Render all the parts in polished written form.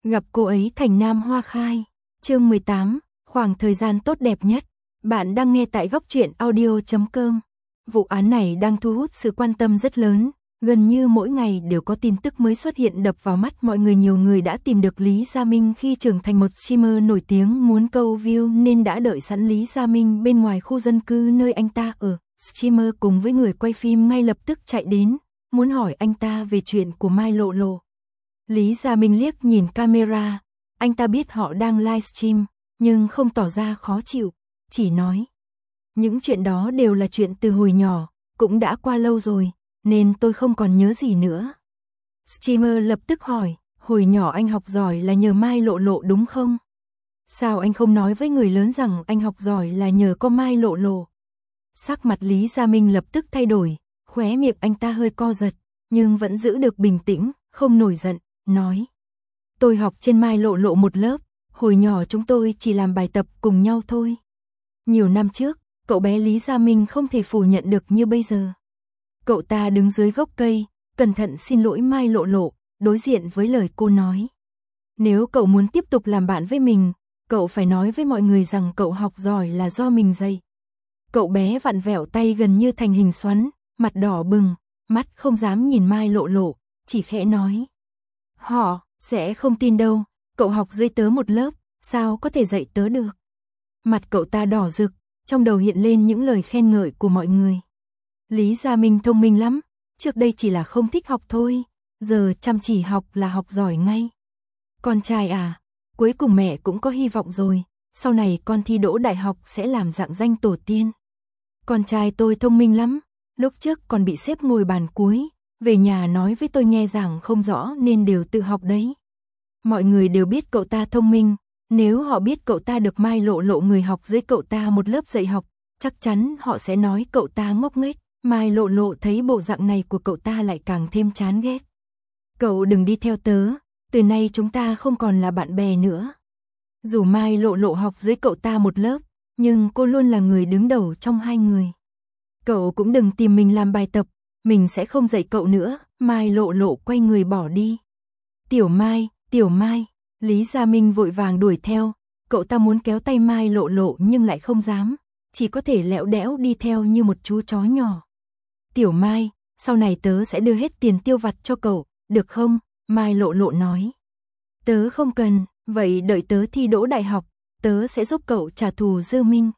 Gặp cô ấy thành nam hoa khai. Chương 18, khoảng thời gian tốt đẹp nhất. Bạn đang nghe tại góc truyện audio.com. Vụ án này đang thu hút sự quan tâm rất lớn, gần như mỗi ngày đều có tin tức mới xuất hiện đập vào mắt mọi người. Nhiều người đã tìm được Lý Gia Minh khi trưởng thành một streamer nổi tiếng, muốn câu view nên đã đợi sẵn Lý Gia Minh bên ngoài khu dân cư nơi anh ta ở. Streamer cùng với người quay phim ngay lập tức chạy đến, muốn hỏi anh ta về chuyện của Mai Lộ Lộ. Lý Gia Minh liếc nhìn camera, anh ta biết họ đang livestream, nhưng không tỏ ra khó chịu, chỉ nói. Những chuyện đó đều là chuyện từ hồi nhỏ, cũng đã qua lâu rồi, nên tôi không còn nhớ gì nữa. Streamer lập tức hỏi, hồi nhỏ anh học giỏi là nhờ Mai Lộ Lộ đúng không? Sao anh không nói với người lớn rằng anh học giỏi là nhờ có Mai Lộ Lộ? Sắc mặt Lý Gia Minh lập tức thay đổi, khóe miệng anh ta hơi co giật, nhưng vẫn giữ được bình tĩnh, không nổi giận, nói. Tôi học trên Mai Lộ Lộ một lớp, hồi nhỏ chúng tôi chỉ làm bài tập cùng nhau thôi. Nhiều năm trước, cậu bé Lý Gia Minh không thể phủ nhận được như bây giờ. Cậu ta đứng dưới gốc cây, cẩn thận xin lỗi Mai Lộ Lộ, đối diện với lời cô nói. Nếu cậu muốn tiếp tục làm bạn với mình, cậu phải nói với mọi người rằng cậu học giỏi là do mình dạy. Cậu bé vặn vẹo tay gần như thành hình xoắn, mặt đỏ bừng, mắt không dám nhìn Mai Lộ Lộ, chỉ khẽ nói. Họ sẽ không tin đâu, cậu học dưới tớ một lớp, sao có thể dạy tớ được. Mặt cậu ta đỏ rực, trong đầu hiện lên những lời khen ngợi của mọi người. Lý Gia Minh thông minh lắm, trước đây chỉ là không thích học thôi, giờ chăm chỉ học là học giỏi ngay. Con trai à, cuối cùng mẹ cũng có hy vọng rồi, sau này con thi đỗ đại học sẽ làm rạng danh tổ tiên. Con trai tôi thông minh lắm, lúc trước còn bị xếp ngồi bàn cuối, về nhà nói với tôi nghe giảng không rõ nên đều tự học đấy. Mọi người đều biết cậu ta thông minh, nếu họ biết cậu ta được Mai Lộ Lộ người học dưới cậu ta một lớp dạy học, chắc chắn họ sẽ nói cậu ta ngốc nghếch. Mai Lộ Lộ thấy bộ dạng này của cậu ta lại càng thêm chán ghét. Cậu đừng đi theo tớ, từ nay chúng ta không còn là bạn bè nữa. Dù Mai Lộ Lộ học dưới cậu ta một lớp, nhưng cô luôn là người đứng đầu trong hai người. Cậu cũng đừng tìm mình làm bài tập, mình sẽ không dạy cậu nữa. Mai Lộ Lộ quay người bỏ đi. Tiểu Mai, Lý Gia Minh vội vàng đuổi theo, cậu ta muốn kéo tay Mai Lộ Lộ nhưng lại không dám, chỉ có thể lẹo đẽo đi theo như một chú chó nhỏ. Tiểu Mai, sau này tớ sẽ đưa hết tiền tiêu vặt cho cậu, được không? Mai Lộ Lộ nói. Tớ không cần, vậy đợi tớ thi đỗ đại học, tớ sẽ giúp cậu trả thù Dư Minh.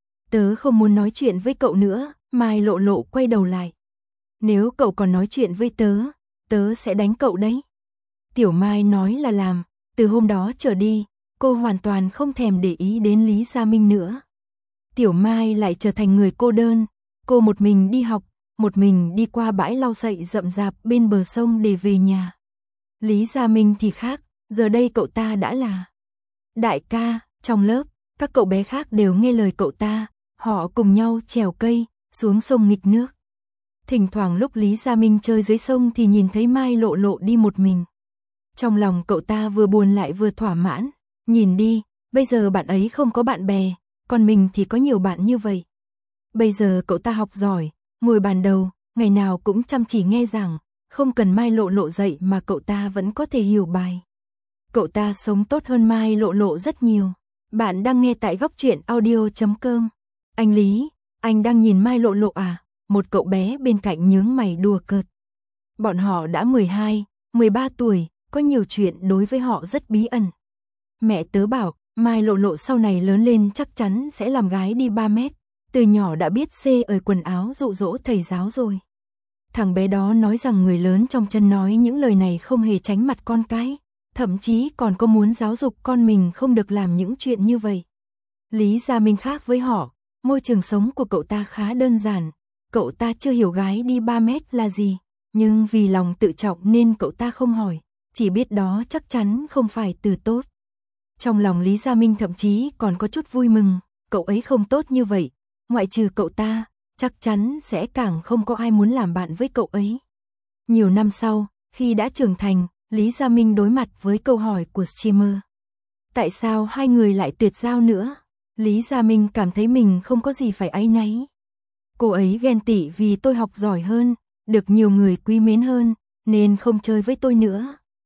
Tớ không muốn nói chuyện với cậu nữa. Mai Lộ Lộ quay đầu lại. Nếu cậu còn nói chuyện với tớ, tớ sẽ đánh cậu đấy. Tiểu Mai nói là làm, từ hôm đó trở đi, cô hoàn toàn không thèm để ý đến Lý Gia Minh nữa. Tiểu Mai lại trở thành người cô đơn, cô một mình đi học, một mình đi qua bãi lau sậy rậm rạp bên bờ sông để về nhà. Lý Gia Minh thì khác, giờ đây cậu ta đã là đại ca, trong lớp, các cậu bé khác đều nghe lời cậu ta, họ cùng nhau trèo cây, xuống sông nghịch nước. Thỉnh thoảng lúc Lý Gia Minh chơi dưới sông thì nhìn thấy Mai Lộ Lộ đi một mình. Trong lòng cậu ta vừa buồn lại vừa thỏa mãn, nhìn đi, bây giờ bạn ấy không có bạn bè, còn mình thì có nhiều bạn như vậy. Bây giờ cậu ta học giỏi, ngồi bàn đầu, ngày nào cũng chăm chỉ nghe giảng, không cần Mai Lộ Lộ dạy mà cậu ta vẫn có thể hiểu bài. Cậu ta sống tốt hơn Mai Lộ Lộ rất nhiều. Bạn đang nghe tại góc truyện audio.com. Anh Lý, anh đang nhìn Mai Lộ Lộ à? Một cậu bé bên cạnh nhướng mày đùa cợt. Bọn họ đã 12, 13 tuổi, có nhiều chuyện đối với họ rất bí ẩn. Mẹ tớ bảo, Mai Lộ Lộ sau này lớn lên chắc chắn sẽ làm gái đi 3 mét, từ nhỏ đã biết xê ời quần áo dụ dỗ thầy giáo rồi. Thằng bé đó nói rằng người lớn trong chân nói những lời này không hề tránh mặt con cái, thậm chí còn có muốn giáo dục con mình không được làm những chuyện như vậy. Lý Gia Minh khác với họ, môi trường sống của cậu ta khá đơn giản, cậu ta chưa hiểu gái đi 3 mét là gì, nhưng vì lòng tự trọng nên cậu ta không hỏi, chỉ biết đó chắc chắn không phải từ tốt. Trong lòng Lý Gia Minh thậm chí còn có chút vui mừng, cậu ấy không tốt như vậy, ngoại trừ cậu ta, chắc chắn sẽ càng không có ai muốn làm bạn với cậu ấy. Nhiều năm sau, khi đã trưởng thành, Lý Gia Minh đối mặt với câu hỏi của streamer. Tại sao hai người lại tuyệt giao nữa? Lý Gia Minh cảm thấy mình không có gì phải áy náy. Cô ấy ghen tị vì tôi học giỏi hơn, được nhiều người quý mến hơn, nên không chơi với tôi nữa.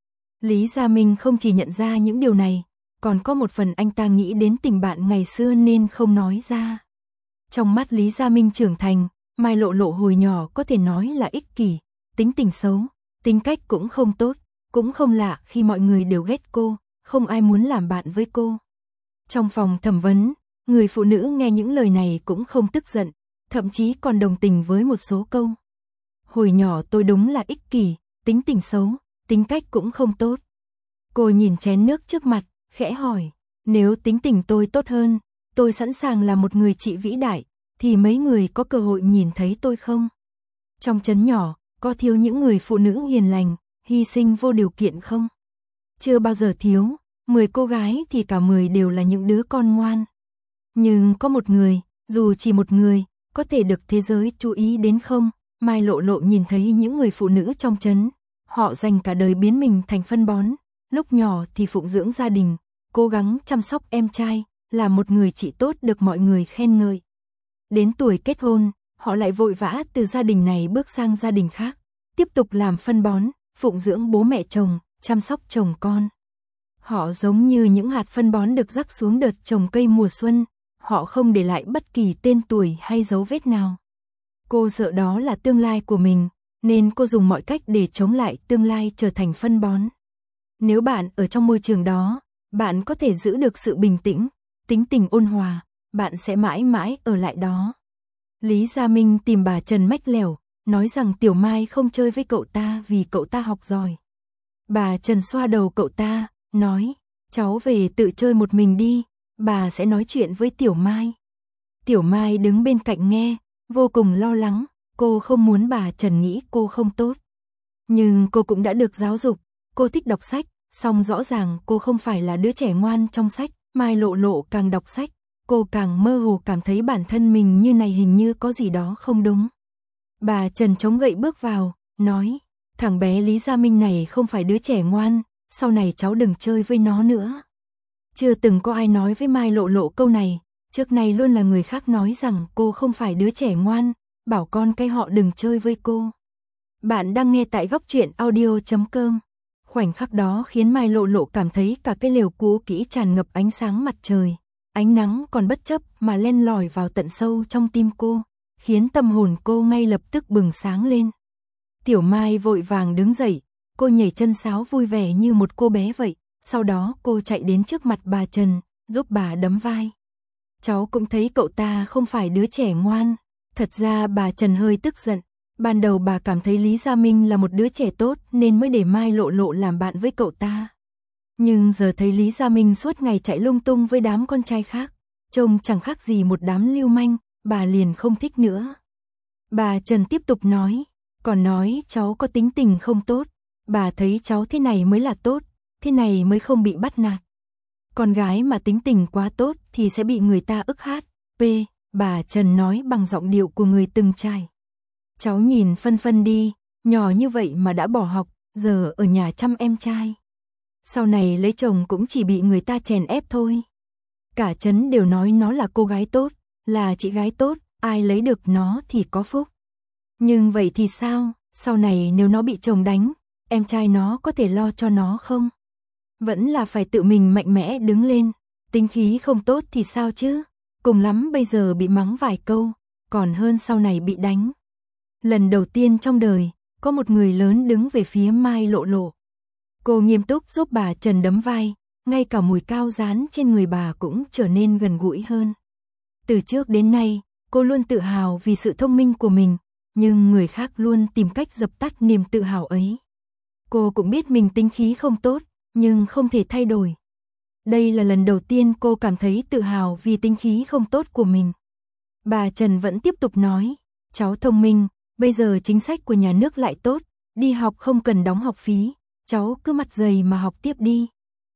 Lý Gia Minh không chỉ nhận ra những điều này, còn có một phần anh ta nghĩ đến tình bạn ngày xưa nên không nói ra. Trong mắt Lý Gia Minh trưởng thành, Mai Lộ Lộ hồi nhỏ có thể nói là ích kỷ, tính tình xấu, tính cách cũng không tốt, cũng không lạ khi mọi người đều ghét cô, không ai muốn làm bạn với cô. Trong phòng thẩm vấn, người phụ nữ nghe những lời này cũng không tức giận, thậm chí còn đồng tình với một số câu. Hồi nhỏ tôi đúng là ích kỷ, tính tình xấu, tính cách cũng không tốt. Cô nhìn chén nước trước mặt, khẽ hỏi, nếu tính tình tôi tốt hơn, tôi sẵn sàng là một người chị vĩ đại, thì mấy người có cơ hội nhìn thấy tôi không? Trong trấn nhỏ, có thiếu những người phụ nữ hiền lành, hy sinh vô điều kiện không? Chưa bao giờ thiếu, 10 cô gái thì cả 10 đều là những đứa con ngoan. Nhưng có một người, dù chỉ một người, có thể được thế giới chú ý đến không? Mai Lộ Lộ nhìn thấy những người phụ nữ trong trấn, họ dành cả đời biến mình thành phân bón, lúc nhỏ thì phụng dưỡng gia đình, cố gắng chăm sóc em trai, là một người chị tốt được mọi người khen ngợi. Đến tuổi kết hôn, họ lại vội vã từ gia đình này bước sang gia đình khác, tiếp tục làm phân bón, phụng dưỡng bố mẹ chồng, chăm sóc chồng con. Họ giống như những hạt phân bón được rắc xuống đợt trồng cây mùa xuân, họ không để lại bất kỳ tên tuổi hay dấu vết nào. Cô sợ đó là tương lai của mình, nên cô dùng mọi cách để chống lại tương lai trở thành phân bón. Nếu bạn ở trong môi trường đó, bạn có thể giữ được sự bình tĩnh, tính tình ôn hòa, bạn sẽ mãi mãi ở lại đó. Lý Gia Minh tìm bà Trần mách lẻo, nói rằng Tiểu Mai không chơi với cậu ta vì cậu ta học giỏi. Bà Trần xoa đầu cậu ta, nói, cháu về tự chơi một mình đi, bà sẽ nói chuyện với Tiểu Mai. Tiểu Mai đứng bên cạnh nghe, vô cùng lo lắng, cô không muốn bà Trần nghĩ cô không tốt. Nhưng cô cũng đã được giáo dục, cô thích đọc sách, song rõ ràng cô không phải là đứa trẻ ngoan trong sách. Mai Lộ Lộ càng đọc sách, cô càng mơ hồ cảm thấy bản thân mình như này hình như có gì đó không đúng. Bà Trần chống gậy bước vào, nói, thằng bé Lý Gia Minh này không phải đứa trẻ ngoan, sau này cháu đừng chơi với nó nữa. Chưa từng có ai nói với Mai Lộ Lộ câu này, trước này luôn là người khác nói rằng cô không phải đứa trẻ ngoan, bảo con cái họ đừng chơi với cô. Bạn đang nghe tại góc truyện audio.com. Khoảnh khắc đó khiến Mai Lộ Lộ cảm thấy cả cái lều cũ kỹ tràn ngập ánh sáng mặt trời, ánh nắng còn bất chấp mà len lỏi vào tận sâu trong tim cô, khiến tâm hồn cô ngay lập tức bừng sáng lên. Tiểu Mai vội vàng đứng dậy, cô nhảy chân sáo vui vẻ như một cô bé vậy, sau đó cô chạy đến trước mặt bà Trần, giúp bà đấm vai. Cháu cũng thấy cậu ta không phải đứa trẻ ngoan. Thật ra bà Trần hơi tức giận. Ban đầu bà cảm thấy Lý Gia Minh là một đứa trẻ tốt nên mới để Mai Lộ Lộ làm bạn với cậu ta. Nhưng giờ thấy Lý Gia Minh suốt ngày chạy lung tung với đám con trai khác, trông chẳng khác gì một đám lưu manh, bà liền không thích nữa. Bà Trần tiếp tục nói, còn nói cháu có tính tình không tốt, bà thấy cháu thế này mới là tốt, thế này mới không bị bắt nạt. Con gái mà tính tình quá tốt thì sẽ bị người ta ức hát. Bà Trần nói bằng giọng điệu của người từng trải. Cháu nhìn Phân Phân đi, nhỏ như vậy mà đã bỏ học, giờ ở nhà chăm em trai. Sau này lấy chồng cũng chỉ bị người ta chèn ép thôi. Cả trấn đều nói nó là cô gái tốt, là chị gái tốt, ai lấy được nó thì có phúc. Nhưng vậy thì sao, sau này nếu nó bị chồng đánh, em trai nó có thể lo cho nó không? Vẫn là phải tự mình mạnh mẽ đứng lên, tính khí không tốt thì sao chứ, cùng lắm bây giờ bị mắng vài câu, còn hơn sau này bị đánh. Lần đầu tiên trong đời, có một người lớn đứng về phía Mai Lộ Lộ. Cô nghiêm túc giúp bà Trần đấm vai, ngay cả mùi cao dán trên người bà cũng trở nên gần gũi hơn. Từ trước đến nay, cô luôn tự hào vì sự thông minh của mình, nhưng người khác luôn tìm cách dập tắt niềm tự hào ấy. Cô cũng biết mình tính khí không tốt, nhưng không thể thay đổi. Đây là lần đầu tiên cô cảm thấy tự hào vì tính khí không tốt của mình. Bà Trần vẫn tiếp tục nói, cháu thông minh, bây giờ chính sách của nhà nước lại tốt, đi học không cần đóng học phí, cháu cứ mặt dày mà học tiếp đi.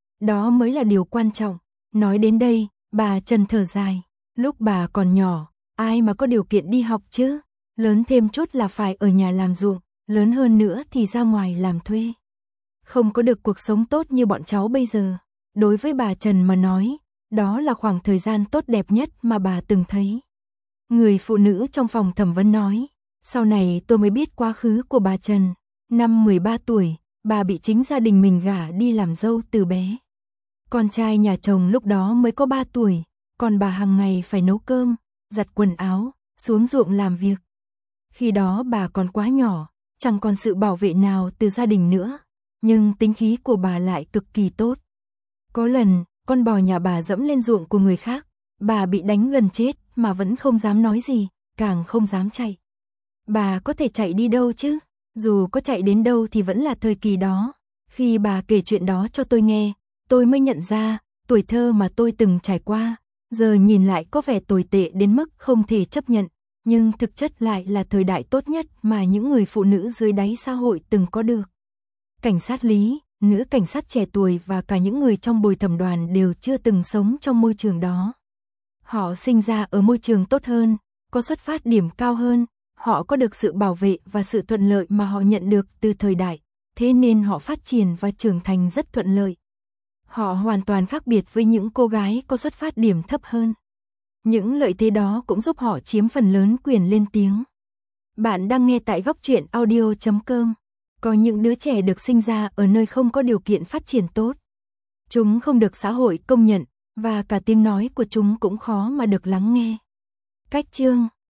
Đó mới là điều quan trọng. Nói đến đây, bà Trần thở dài, lúc bà còn nhỏ, ai mà có điều kiện đi học chứ, lớn thêm chút là phải ở nhà làm ruộng, lớn hơn nữa thì ra ngoài làm thuê. Không có được cuộc sống tốt như bọn cháu bây giờ. Đối với bà Trần mà nói, đó là khoảng thời gian tốt đẹp nhất mà bà từng thấy. Người phụ nữ trong phòng thẩm vấn nói, sau này tôi mới biết quá khứ của bà Trần. Năm 13 tuổi, bà bị chính gia đình mình gả đi làm dâu từ bé. Con trai nhà chồng lúc đó mới có 3 tuổi, còn bà hàng ngày phải nấu cơm, giặt quần áo, xuống ruộng làm việc. Khi đó bà còn quá nhỏ, chẳng còn sự bảo vệ nào từ gia đình nữa, nhưng tính khí của bà lại cực kỳ tốt. Có lần, con bò nhà bà dẫm lên ruộng của người khác, bà bị đánh gần chết mà vẫn không dám nói gì, càng không dám chạy. Bà có thể chạy đi đâu chứ? Dù có chạy đến đâu thì vẫn là thời kỳ đó. Khi bà kể chuyện đó cho tôi nghe, tôi mới nhận ra, tuổi thơ mà tôi từng trải qua, giờ nhìn lại có vẻ tồi tệ đến mức không thể chấp nhận, nhưng thực chất lại là thời đại tốt nhất mà những người phụ nữ dưới đáy xã hội từng có được. Cảnh sát Lý, nữ cảnh sát trẻ tuổi và cả những người trong bồi thẩm đoàn đều chưa từng sống trong môi trường đó. Họ sinh ra ở môi trường tốt hơn, có xuất phát điểm cao hơn, họ có được sự bảo vệ và sự thuận lợi mà họ nhận được từ thời đại, thế nên họ phát triển và trưởng thành rất thuận lợi. Họ hoàn toàn khác biệt với những cô gái có xuất phát điểm thấp hơn. Những lợi thế đó cũng giúp họ chiếm phần lớn quyền lên tiếng. Bạn đang nghe tại Góc Truyện Audio.com. Có những đứa trẻ được sinh ra ở nơi không có điều kiện phát triển tốt. Chúng không được xã hội công nhận, và cả tiếng nói của chúng cũng khó mà được lắng nghe. Cách chương